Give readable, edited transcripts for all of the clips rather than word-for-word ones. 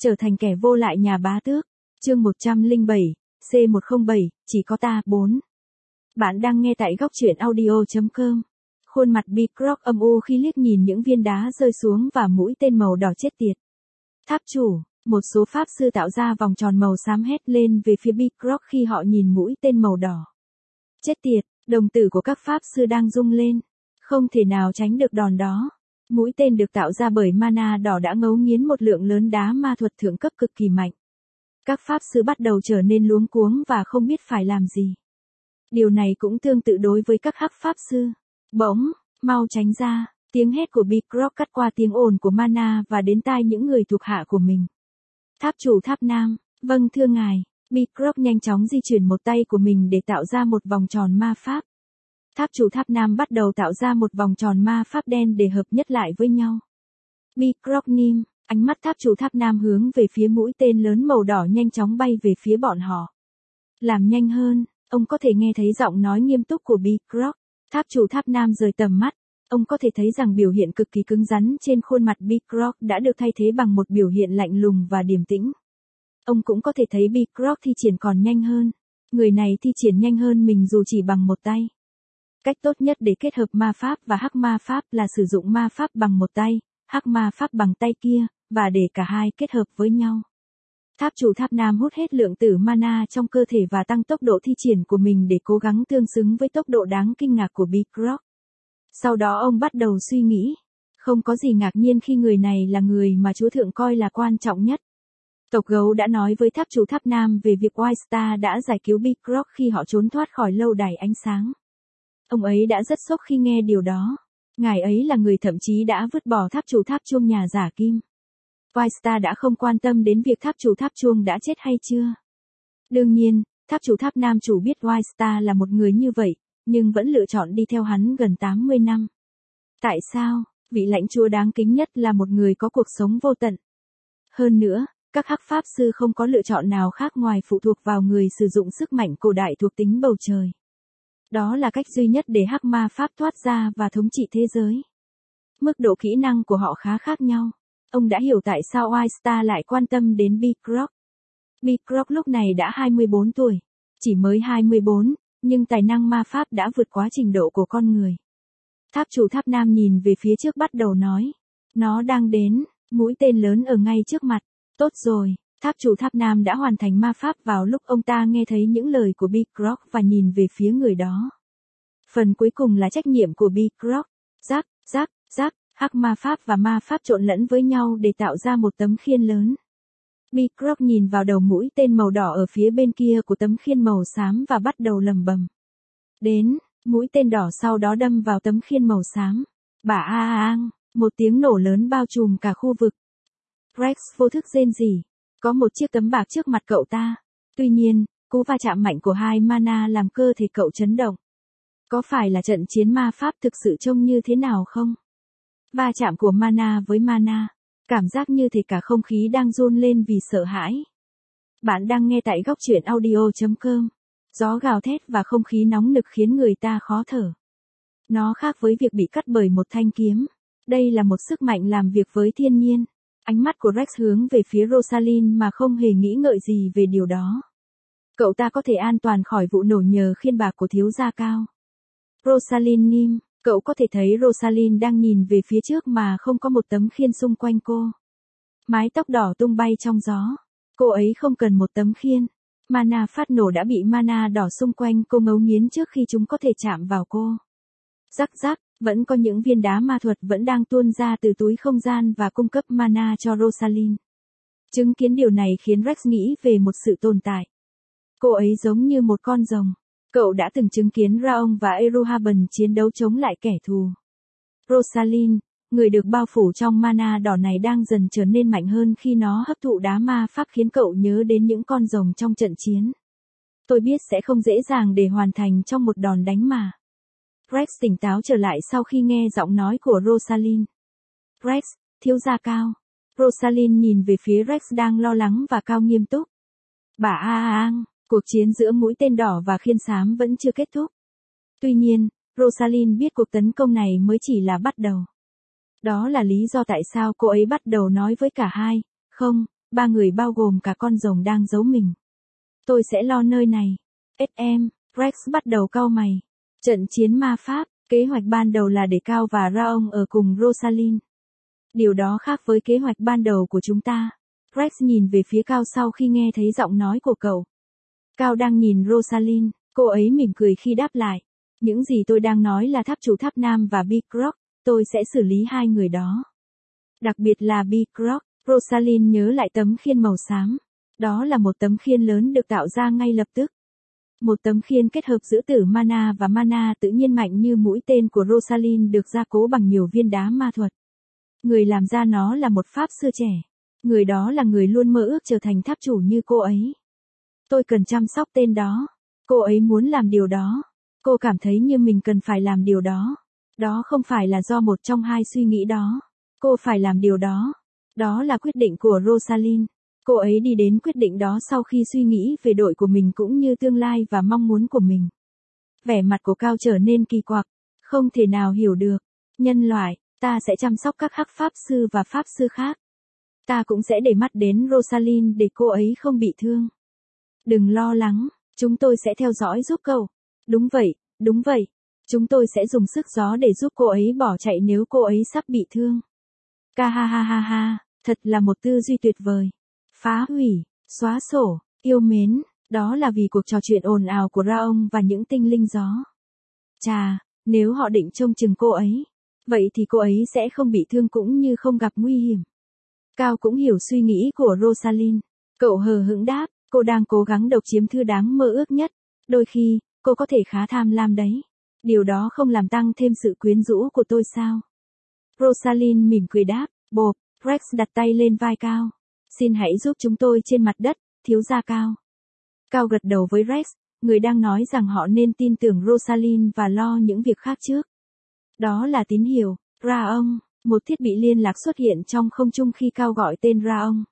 Trở thành kẻ vô lại nhà bá tước. Chương 107, C107, chỉ có ta, 4. Bạn đang nghe tại góc truyện audio.com. Khuôn mặt Big Rock âm u khi liếc nhìn những viên đá rơi xuống và mũi tên màu đỏ chết tiệt. Tháp chủ, một số pháp sư tạo ra vòng tròn màu xám hét lên về phía Big Rock khi họ nhìn mũi tên màu đỏ. Chết tiệt, đồng tử của các pháp sư đang rung lên. Không thể nào tránh được đòn đó. Mũi tên được tạo ra bởi mana đỏ đã ngấu nghiến một lượng lớn đá ma thuật thượng cấp cực kỳ mạnh. Các pháp sư bắt đầu trở nên luống cuống và không biết phải làm gì. Điều này cũng tương tự đối với các hắc pháp sư. Bỗng, mau tránh ra, tiếng hét của Big Rock cắt qua tiếng ồn của mana và đến tai những người thuộc hạ của mình. Tháp chủ Tháp Nam, vâng thưa ngài. Big Rock nhanh chóng di chuyển một tay của mình để tạo ra một vòng tròn ma pháp. Tháp chủ Tháp Nam bắt đầu tạo ra một vòng tròn ma pháp đen để hợp nhất lại với nhau. Big Rock Nim, ánh mắt tháp chủ Tháp Nam hướng về phía mũi tên lớn màu đỏ nhanh chóng bay về phía bọn họ. Làm nhanh hơn, ông có thể nghe thấy giọng nói nghiêm túc của Big Rock. Tháp chủ Tháp Nam rời tầm mắt, ông có thể thấy rằng biểu hiện cực kỳ cứng rắn trên khuôn mặt Big Rock đã được thay thế bằng một biểu hiện lạnh lùng và điềm tĩnh. Ông cũng có thể thấy Big Rock thi triển còn nhanh hơn. Người này thi triển nhanh hơn mình dù chỉ bằng một tay. Cách tốt nhất để kết hợp ma pháp và hắc ma pháp là sử dụng ma pháp bằng một tay, hắc ma pháp bằng tay kia, và để cả hai kết hợp với nhau. Tháp chủ Tháp Nam hút hết lượng tử mana trong cơ thể và tăng tốc độ thi triển của mình để cố gắng tương xứng với tốc độ đáng kinh ngạc của Big Rock. Sau đó ông bắt đầu suy nghĩ. Không có gì ngạc nhiên khi người này là người mà Chúa Thượng coi là quan trọng nhất. Tộc gấu đã nói với tháp chủ Tháp Nam về việc White Star đã giải cứu Big Rock khi họ trốn thoát khỏi lâu đài ánh sáng. Ông ấy đã rất sốc khi nghe điều đó. Ngài ấy là người thậm chí đã vứt bỏ tháp chủ tháp chuông nhà giả kim. White Star đã không quan tâm đến việc tháp chủ tháp chuông đã chết hay chưa. Đương nhiên, tháp chủ Tháp Nam chủ biết White Star là một người như vậy, nhưng vẫn lựa chọn đi theo hắn gần 80 năm. Tại sao? Vị lãnh chúa đáng kính nhất là một người có cuộc sống vô tận. Hơn nữa, các hắc pháp sư không có lựa chọn nào khác ngoài phụ thuộc vào người sử dụng sức mạnh cổ đại thuộc tính bầu trời. Đó là cách duy nhất để hắc ma pháp thoát ra và thống trị thế giới. Mức độ kỹ năng của họ khá khác nhau. Ông đã hiểu tại sao White Star lại quan tâm đến Big Rock. Big Rock lúc này đã 24 tuổi. Chỉ mới 24, nhưng tài năng ma pháp đã vượt quá trình độ của con người. Tháp chủ Tháp Nam nhìn về phía trước bắt đầu nói. Nó đang đến, mũi tên lớn ở ngay trước mặt. Tốt rồi, tháp chủ Tháp Nam đã hoàn thành ma pháp vào lúc ông ta nghe thấy những lời của Big Rock và nhìn về phía người đó. Phần cuối cùng là trách nhiệm của Big Rock. Rắc, rắc, rắc, hắc ma pháp và ma pháp trộn lẫn với nhau để tạo ra một tấm khiên lớn. Big Rock nhìn vào đầu mũi tên màu đỏ ở phía bên kia của tấm khiên màu xám và bắt đầu lầm bầm. Đến, mũi tên đỏ sau đó đâm vào tấm khiên màu xám. Bả a ang, một tiếng nổ lớn bao trùm cả khu vực. Rex vô thức rên rỉ. Có một chiếc tấm bạc trước mặt cậu ta. Tuy nhiên, cú va chạm mạnh của hai mana làm cơ thể cậu chấn động. Có phải là trận chiến ma pháp thực sự trông như thế nào không? Va chạm của mana với mana. Cảm giác như thể cả không khí đang run lên vì sợ hãi. Bạn đang nghe tại góc truyện audio.com. Gió gào thét và không khí nóng nực khiến người ta khó thở. Nó khác với việc bị cắt bởi một thanh kiếm. Đây là một sức mạnh làm việc với thiên nhiên. Ánh mắt của Rex hướng về phía Rosalind mà không hề nghĩ ngợi gì về điều đó. Cậu ta có thể an toàn khỏi vụ nổ nhờ khiên bạc của thiếu gia cao. Rosalind Nim, cậu có thể thấy Rosalind đang nhìn về phía trước mà không có một tấm khiên xung quanh cô. Mái tóc đỏ tung bay trong gió. Cô ấy không cần một tấm khiên. Mana phát nổ đã bị mana đỏ xung quanh cô ngấu nghiến trước khi chúng có thể chạm vào cô. Rắc rắc, vẫn có những viên đá ma thuật vẫn đang tuôn ra từ túi không gian và cung cấp mana cho Rosalind. Chứng kiến điều này khiến Rex nghĩ về một sự tồn tại. Cô ấy giống như một con rồng. Cậu đã từng chứng kiến Raon và Eruhaben chiến đấu chống lại kẻ thù. Rosalind, người được bao phủ trong mana đỏ này đang dần trở nên mạnh hơn khi nó hấp thụ đá ma pháp khiến cậu nhớ đến những con rồng trong trận chiến. Tôi biết sẽ không dễ dàng để hoàn thành trong một đòn đánh mà. Rex tỉnh táo trở lại sau khi nghe giọng nói của Rosalind. Rex, thiếu gia cao. Rosalind nhìn về phía Rex đang lo lắng và cao nghiêm túc. Bả a ang, cuộc chiến giữa mũi tên đỏ và khiên xám vẫn chưa kết thúc. Tuy nhiên, Rosalind biết cuộc tấn công này mới chỉ là bắt đầu. Đó là lý do tại sao cô ấy bắt đầu nói với cả hai, không, ba người bao gồm cả con rồng đang giấu mình. Tôi sẽ lo nơi này. SM, Rex bắt đầu cau mày. Trận chiến ma pháp, kế hoạch ban đầu là để Cao và Raon ở cùng Rosalind. Điều đó khác với kế hoạch ban đầu của chúng ta. Rex nhìn về phía Cao sau khi nghe thấy giọng nói của cậu. Cao đang nhìn Rosalind, cô ấy mỉm cười khi đáp lại. Những gì tôi đang nói là tháp chủ tháp Nam và Big Rock, tôi sẽ xử lý hai người đó. Đặc biệt là Big Rock, Rosalind nhớ lại tấm khiên màu xám. Đó là một tấm khiên lớn được tạo ra ngay lập tức. Một tấm khiên kết hợp giữa tử mana và mana tự nhiên mạnh như mũi tên của Rosalind được gia cố bằng nhiều viên đá ma thuật. Người làm ra nó là một pháp sư trẻ. Người đó là người luôn mơ ước trở thành tháp chủ như cô ấy. Tôi cần chăm sóc tên đó. Cô ấy muốn làm điều đó. Cô cảm thấy như mình cần phải làm điều đó. Đó không phải là do một trong hai suy nghĩ đó. Cô phải làm điều đó. Đó là quyết định của Rosalind. Cô ấy đi đến quyết định đó sau khi suy nghĩ về đội của mình cũng như tương lai và mong muốn của mình. Vẻ mặt của Cao trở nên kỳ quặc. Không thể nào hiểu được. Nhân loại, ta sẽ chăm sóc các hắc pháp sư và pháp sư khác. Ta cũng sẽ để mắt đến Rosalind để cô ấy không bị thương. Đừng lo lắng, chúng tôi sẽ theo dõi giúp cậu. Đúng vậy, đúng vậy. Chúng tôi sẽ dùng sức gió để giúp cô ấy bỏ chạy nếu cô ấy sắp bị thương. Ca ha ha ha ha, thật là một tư duy tuyệt vời. Phá hủy, xóa sổ, yêu mến, đó là vì cuộc trò chuyện ồn ào của Raon và những tinh linh gió. Chà, nếu họ định trông chừng cô ấy, vậy thì cô ấy sẽ không bị thương cũng như không gặp nguy hiểm. Cao cũng hiểu suy nghĩ của Rosalind. Cậu hờ hững đáp, cô đang cố gắng độc chiếm thứ đáng mơ ước nhất. Đôi khi, cô có thể khá tham lam đấy. Điều đó không làm tăng thêm sự quyến rũ của tôi sao? Rosalind mỉm cười đáp, bộp, Rex đặt tay lên vai Cao. Xin hãy giúp chúng tôi trên mặt đất, thiếu gia Cao. Cao gật đầu với Rex, người đang nói rằng họ nên tin tưởng Rosalind và lo những việc khác trước. Đó là tín hiệu. Raon, một thiết bị liên lạc xuất hiện trong không trung khi Cao gọi tên Raon.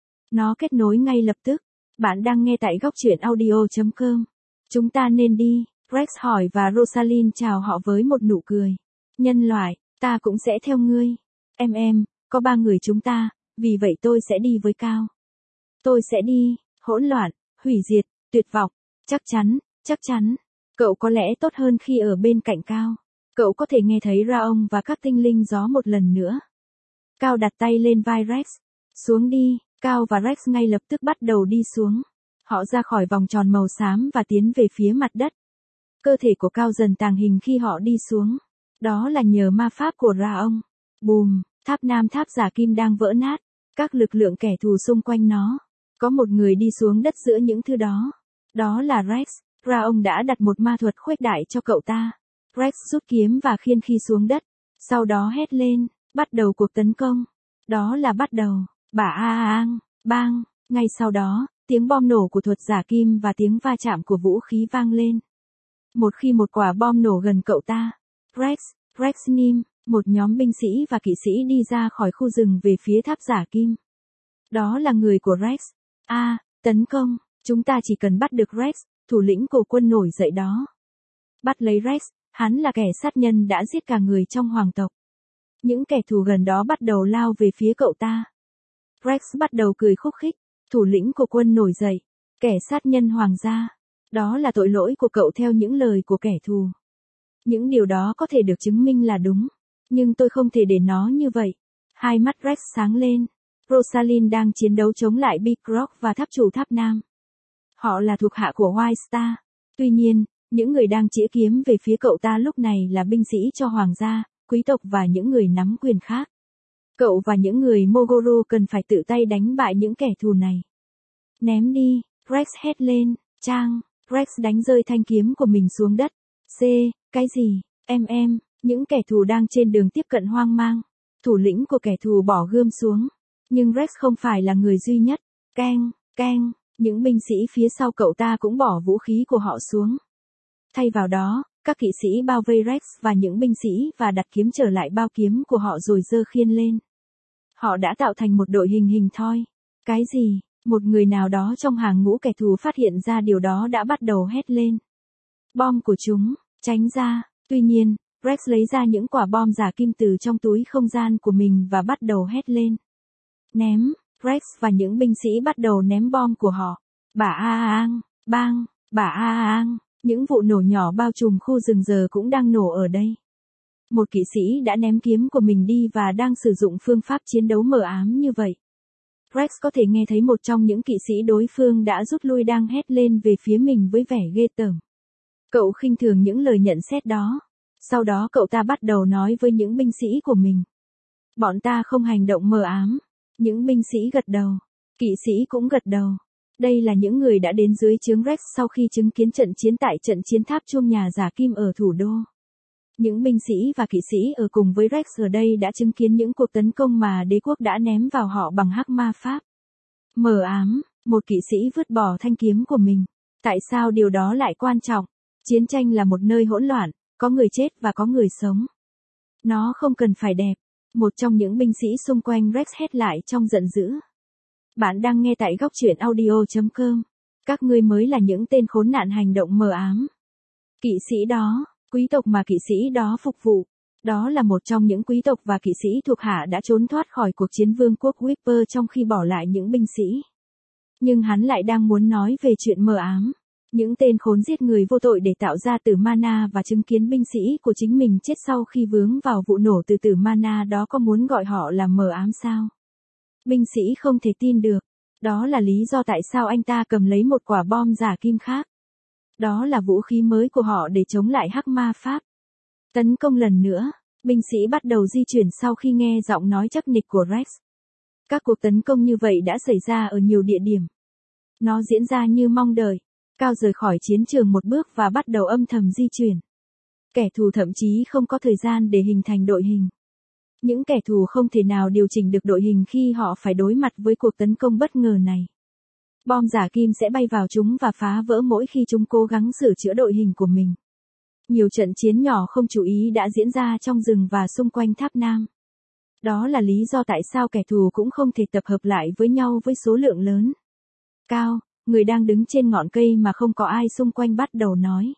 Nó kết nối ngay lập tức. Bạn đang nghe tại góc truyện audio.com. Chúng ta nên đi, Rex hỏi và Rosalind chào họ với một nụ cười. Nhân loại, ta cũng sẽ theo ngươi. Em, có ba người chúng ta, vì vậy tôi sẽ đi với Cao. Tôi sẽ đi, hỗn loạn, hủy diệt, tuyệt vọng, chắc chắn. Cậu có lẽ tốt hơn khi ở bên cạnh Cao. Cậu có thể nghe thấy Raon và các tinh linh gió một lần nữa. Cao đặt tay lên vai Rex. Xuống đi, Cao và Rex ngay lập tức bắt đầu đi xuống. Họ ra khỏi vòng tròn màu xám và tiến về phía mặt đất. Cơ thể của Cao dần tàng hình khi họ đi xuống. Đó là nhờ ma pháp của Raon. Bùm, tháp Nam tháp giả kim đang vỡ nát. Các lực lượng kẻ thù xung quanh nó. Có một người đi xuống đất giữa những thứ đó. Đó là Rex. Raon đã đặt một ma thuật khuếch đại cho cậu ta. Rex rút kiếm và khiên khi xuống đất. Sau đó hét lên, bắt đầu cuộc tấn công. Đó là bắt đầu. Bang, ngay sau đó, tiếng bom nổ của thuật giả kim và tiếng va chạm của vũ khí vang lên. Một khi một quả bom nổ gần cậu ta, Rex Nim, một nhóm binh sĩ và kỵ sĩ đi ra khỏi khu rừng về phía tháp giả kim. Đó là người của Rex. Tấn công, chúng ta chỉ cần bắt được Rex, thủ lĩnh của quân nổi dậy đó. Bắt lấy Rex, hắn là kẻ sát nhân đã giết cả người trong hoàng tộc. Những kẻ thù gần đó bắt đầu lao về phía cậu ta. Rex bắt đầu cười khúc khích, thủ lĩnh của quân nổi dậy, kẻ sát nhân hoàng gia. Đó là tội lỗi của cậu theo những lời của kẻ thù. Những điều đó có thể được chứng minh là đúng, nhưng tôi không thể để nó như vậy. Hai mắt Rex sáng lên. Rosalind đang chiến đấu chống lại Big Rock và tháp chủ tháp Nam. Họ là thuộc hạ của White Star. Tuy nhiên, những người đang chĩa kiếm về phía cậu ta lúc này là binh sĩ cho hoàng gia, quý tộc và những người nắm quyền khác. Cậu và những người Mogoru cần phải tự tay đánh bại những kẻ thù này. Ném đi, Rex hét lên, Rex đánh rơi thanh kiếm của mình xuống đất. Cái gì, em, những kẻ thù đang trên đường tiếp cận hoang mang. Thủ lĩnh của kẻ thù bỏ gươm xuống. Nhưng Rex không phải là người duy nhất. Keng, những binh sĩ phía sau cậu ta cũng bỏ vũ khí của họ xuống. Thay vào đó, các kỵ sĩ bao vây Rex và những binh sĩ và đặt kiếm trở lại bao kiếm của họ rồi giơ khiên lên. Họ đã tạo thành một đội hình thoi. Cái gì? Một người nào đó trong hàng ngũ kẻ thù phát hiện ra điều đó đã bắt đầu hét lên. Bom của chúng, tránh ra. Tuy nhiên, Rex lấy ra những quả bom giả kim từ trong túi không gian của mình và bắt đầu hét lên. Ném, Rex và những binh sĩ bắt đầu ném bom của họ. Bả Aang, bang, bả Aang, những vụ nổ nhỏ bao trùm khu rừng giờ cũng đang nổ ở đây. Một kỵ sĩ đã ném kiếm của mình đi và đang sử dụng phương pháp chiến đấu mờ ám như vậy. Rex có thể nghe thấy một trong những kỵ sĩ đối phương đã rút lui đang hét lên về phía mình với vẻ ghê tởm. Cậu khinh thường những lời nhận xét đó. Sau đó cậu ta bắt đầu nói với những binh sĩ của mình. Bọn ta không hành động mờ ám. Những binh sĩ gật đầu. Kỵ sĩ cũng gật đầu. Đây là những người đã đến dưới trướng Rex sau khi chứng kiến trận chiến tại trận chiến tháp chuông nhà giả kim ở thủ đô. Những binh sĩ và kỵ sĩ ở cùng với Rex ở đây đã chứng kiến những cuộc tấn công mà đế quốc đã ném vào họ bằng hắc ma pháp. Mờ ám, một kỵ sĩ vứt bỏ thanh kiếm của mình. Tại sao điều đó lại quan trọng? Chiến tranh là một nơi hỗn loạn, có người chết và có người sống. Nó không cần phải đẹp. Một trong những binh sĩ xung quanh Rex hét lại trong giận dữ. Bạn đang nghe tại góc truyện audio.com. Các ngươi mới là những tên khốn nạn hành động mờ ám. Kỵ sĩ đó, quý tộc mà kỵ sĩ đó phục vụ. Đó là một trong những quý tộc và kỵ sĩ thuộc hạ đã trốn thoát khỏi cuộc chiến vương quốc Whisper trong khi bỏ lại những binh sĩ. Nhưng hắn lại đang muốn nói về chuyện mờ ám. Những tên khốn giết người vô tội để tạo ra tử mana và chứng kiến binh sĩ của chính mình chết sau khi vướng vào vụ nổ từ tử mana đó có muốn gọi họ là mờ ám sao? Binh sĩ không thể tin được. Đó là lý do tại sao anh ta cầm lấy một quả bom giả kim khác. Đó là vũ khí mới của họ để chống lại hắc ma pháp. Tấn công lần nữa, binh sĩ bắt đầu di chuyển sau khi nghe giọng nói chắc nịch của Rex. Các cuộc tấn công như vậy đã xảy ra ở nhiều địa điểm. Nó diễn ra như mong đợi. Cao rời khỏi chiến trường một bước và bắt đầu âm thầm di chuyển. Kẻ thù thậm chí không có thời gian để hình thành đội hình. Những kẻ thù không thể nào điều chỉnh được đội hình khi họ phải đối mặt với cuộc tấn công bất ngờ này. Bom giả kim sẽ bay vào chúng và phá vỡ mỗi khi chúng cố gắng sửa chữa đội hình của mình. Nhiều trận chiến nhỏ không chú ý đã diễn ra trong rừng và xung quanh tháp Nam. Đó là lý do tại sao kẻ thù cũng không thể tập hợp lại với nhau với số lượng lớn. Cao, người đang đứng trên ngọn cây mà không có ai xung quanh bắt đầu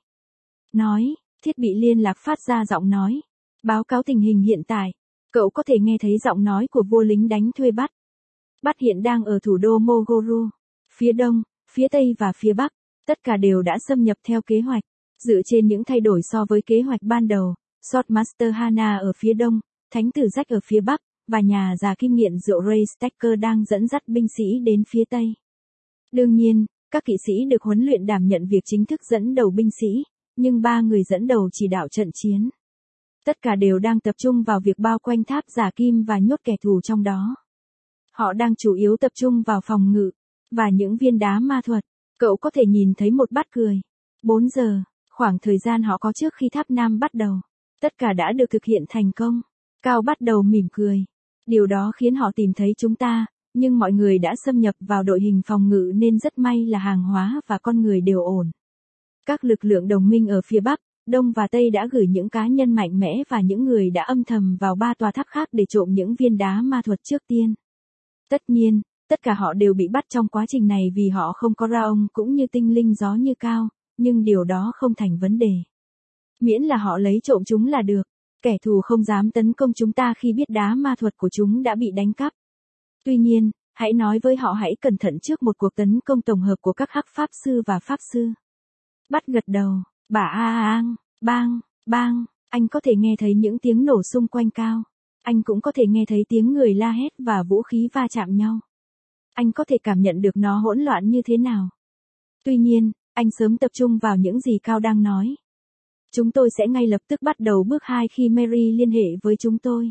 nói, thiết bị liên lạc phát ra giọng nói. Báo cáo tình hình hiện tại. Cậu có thể nghe thấy giọng nói của vua lính đánh thuê Bắt. Bắt hiện đang ở thủ đô Mogoru. Phía đông, phía tây và phía bắc, tất cả đều đã xâm nhập theo kế hoạch. Dựa trên những thay đổi so với kế hoạch ban đầu, Swordmaster Hana ở phía đông, Thánh tử Jack ở phía bắc, và nhà già kim nghiện rượu Ray Stacker đang dẫn dắt binh sĩ đến phía tây. Đương nhiên, các kỵ sĩ được huấn luyện đảm nhận việc chính thức dẫn đầu binh sĩ, nhưng 3 người dẫn đầu chỉ đạo trận chiến. Tất cả đều đang tập trung vào việc bao quanh tháp giả kim và nhốt kẻ thù trong đó. Họ đang chủ yếu tập trung vào phòng ngự, và những viên đá ma thuật. Cậu có thể nhìn thấy một Bắt cười. 4 giờ, khoảng thời gian họ có trước khi tháp Nam bắt đầu. Tất cả đã được thực hiện thành công. Cao bắt đầu mỉm cười. Điều đó khiến họ tìm thấy chúng ta, nhưng mọi người đã xâm nhập vào đội hình phòng ngự nên rất may là hàng hóa và con người đều ổn. Các lực lượng đồng minh ở phía Bắc, Đông và Tây đã gửi những cá nhân mạnh mẽ và những người đã âm thầm vào 3 tòa tháp khác để trộm những viên đá ma thuật trước tiên. Tất nhiên, tất cả họ đều bị bắt trong quá trình này vì họ không có ra ông cũng như tinh linh gió như Cao, nhưng điều đó không thành vấn đề. Miễn là họ lấy trộm chúng là được. Kẻ thù không dám tấn công chúng ta khi biết đá ma thuật của chúng đã bị đánh cắp. Tuy nhiên, hãy nói với họ hãy cẩn thận trước một cuộc tấn công tổng hợp của các hắc pháp sư và pháp sư. Bắt gật đầu, bả Aang, bang, bang, anh có thể nghe thấy những tiếng nổ xung quanh Cao. Anh cũng có thể nghe thấy tiếng người la hét và vũ khí va chạm nhau. Anh có thể cảm nhận được nó hỗn loạn như thế nào. Tuy nhiên, anh sớm tập trung vào những gì Cao đang nói. Chúng tôi sẽ ngay lập tức bắt đầu bước 2 khi Mary liên hệ với chúng tôi.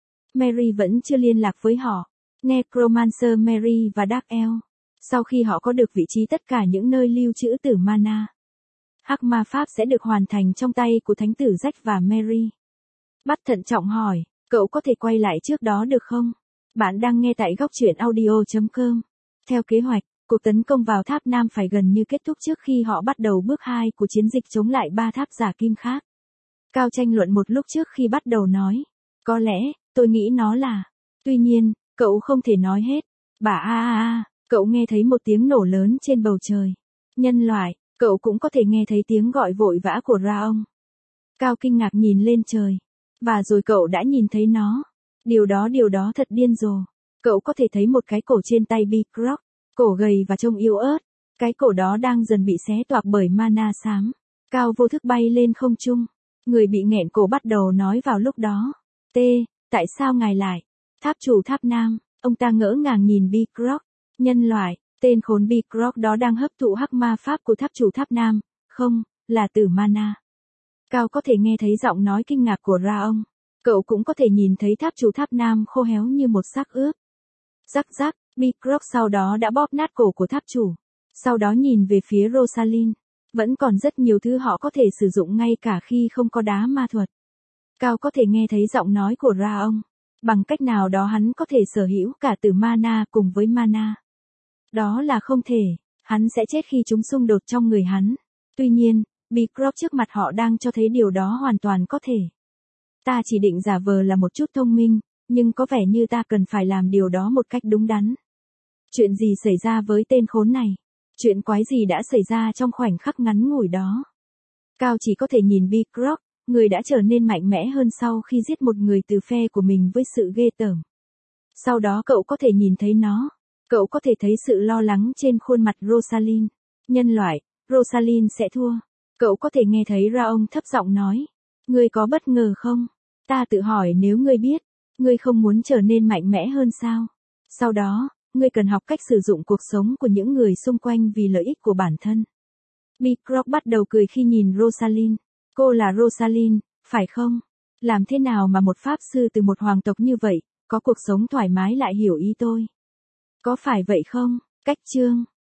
Mary vẫn chưa liên lạc với họ. Necromancer Mary và Dark Elf. Sau khi họ có được vị trí tất cả những nơi lưu trữ tử mana, hắc ma pháp sẽ được hoàn thành trong tay của Thánh tử Jack và Mary. Bắt thận trọng hỏi, cậu có thể quay lại trước đó được không? Bạn đang nghe tại góc truyện audio.com. Theo kế hoạch, cuộc tấn công vào tháp Nam phải gần như kết thúc trước khi họ bắt đầu bước 2 của chiến dịch chống lại 3 tháp giả kim khác. Cao tranh luận một lúc trước khi bắt đầu nói. Có lẽ, tôi nghĩ nó là. Tuy nhiên, cậu không thể nói hết. Bả cậu nghe thấy một tiếng nổ lớn trên bầu trời. Nhân loại, cậu cũng có thể nghe thấy tiếng gọi vội vã của Ra ông. Cao kinh ngạc nhìn lên trời. Và rồi cậu đã nhìn thấy nó. Điều đó thật điên rồ. Cậu có thể thấy một cái cổ trên tay Biglock, cổ gầy và trông yếu ớt. Cái cổ đó đang dần bị xé toạc bởi mana xám. Cao vô thức bay lên không trung. Người bị nghẹn cổ bắt đầu nói vào lúc đó. Tại sao ngài lại? Tháp chủ tháp nam, ông ta ngỡ ngàng nhìn Biglock. Nhân loại, tên khốn Biglock đó đang hấp thụ hắc ma pháp của tháp chủ tháp nam. Không, là tử mana. Cao có thể nghe thấy giọng nói kinh ngạc của Raong. Cậu cũng có thể nhìn thấy tháp chủ tháp nam khô héo như một xác ướp. Rắc rắc, Biglock sau đó đã bóp nát cổ của tháp chủ. Sau đó nhìn về phía Rosalind. Vẫn còn rất nhiều thứ họ có thể sử dụng ngay cả khi không có đá ma thuật. Cao có thể nghe thấy giọng nói của Raong. Bằng cách nào đó hắn có thể sở hữu cả tử mana cùng với mana. Đó là không thể, hắn sẽ chết khi chúng xung đột trong người hắn. Tuy nhiên, Biglock trước mặt họ đang cho thấy điều đó hoàn toàn có thể. Ta chỉ định giả vờ là một chút thông minh, nhưng có vẻ như ta cần phải làm điều đó một cách đúng đắn. Chuyện gì xảy ra với tên khốn này? Chuyện quái gì đã xảy ra trong khoảnh khắc ngắn ngủi đó? Cao chỉ có thể nhìn Biglock, người đã trở nên mạnh mẽ hơn sau khi giết một người từ phe của mình với sự ghê tởm. Sau đó cậu có thể nhìn thấy nó. Cậu có thể thấy sự lo lắng trên khuôn mặt Rosalind. Nhân loại, Rosalind sẽ thua. Cậu có thể nghe thấy Raong thấp giọng nói. Ngươi có bất ngờ không? Ta tự hỏi nếu ngươi biết, ngươi không muốn trở nên mạnh mẽ hơn sao? Sau đó, ngươi cần học cách sử dụng cuộc sống của những người xung quanh vì lợi ích của bản thân. Biglock bắt đầu cười khi nhìn Rosalind. Cô là Rosalind, phải không? Làm thế nào mà một pháp sư từ một hoàng tộc như vậy, có cuộc sống thoải mái lại hiểu ý tôi? Có phải vậy không? Cách chương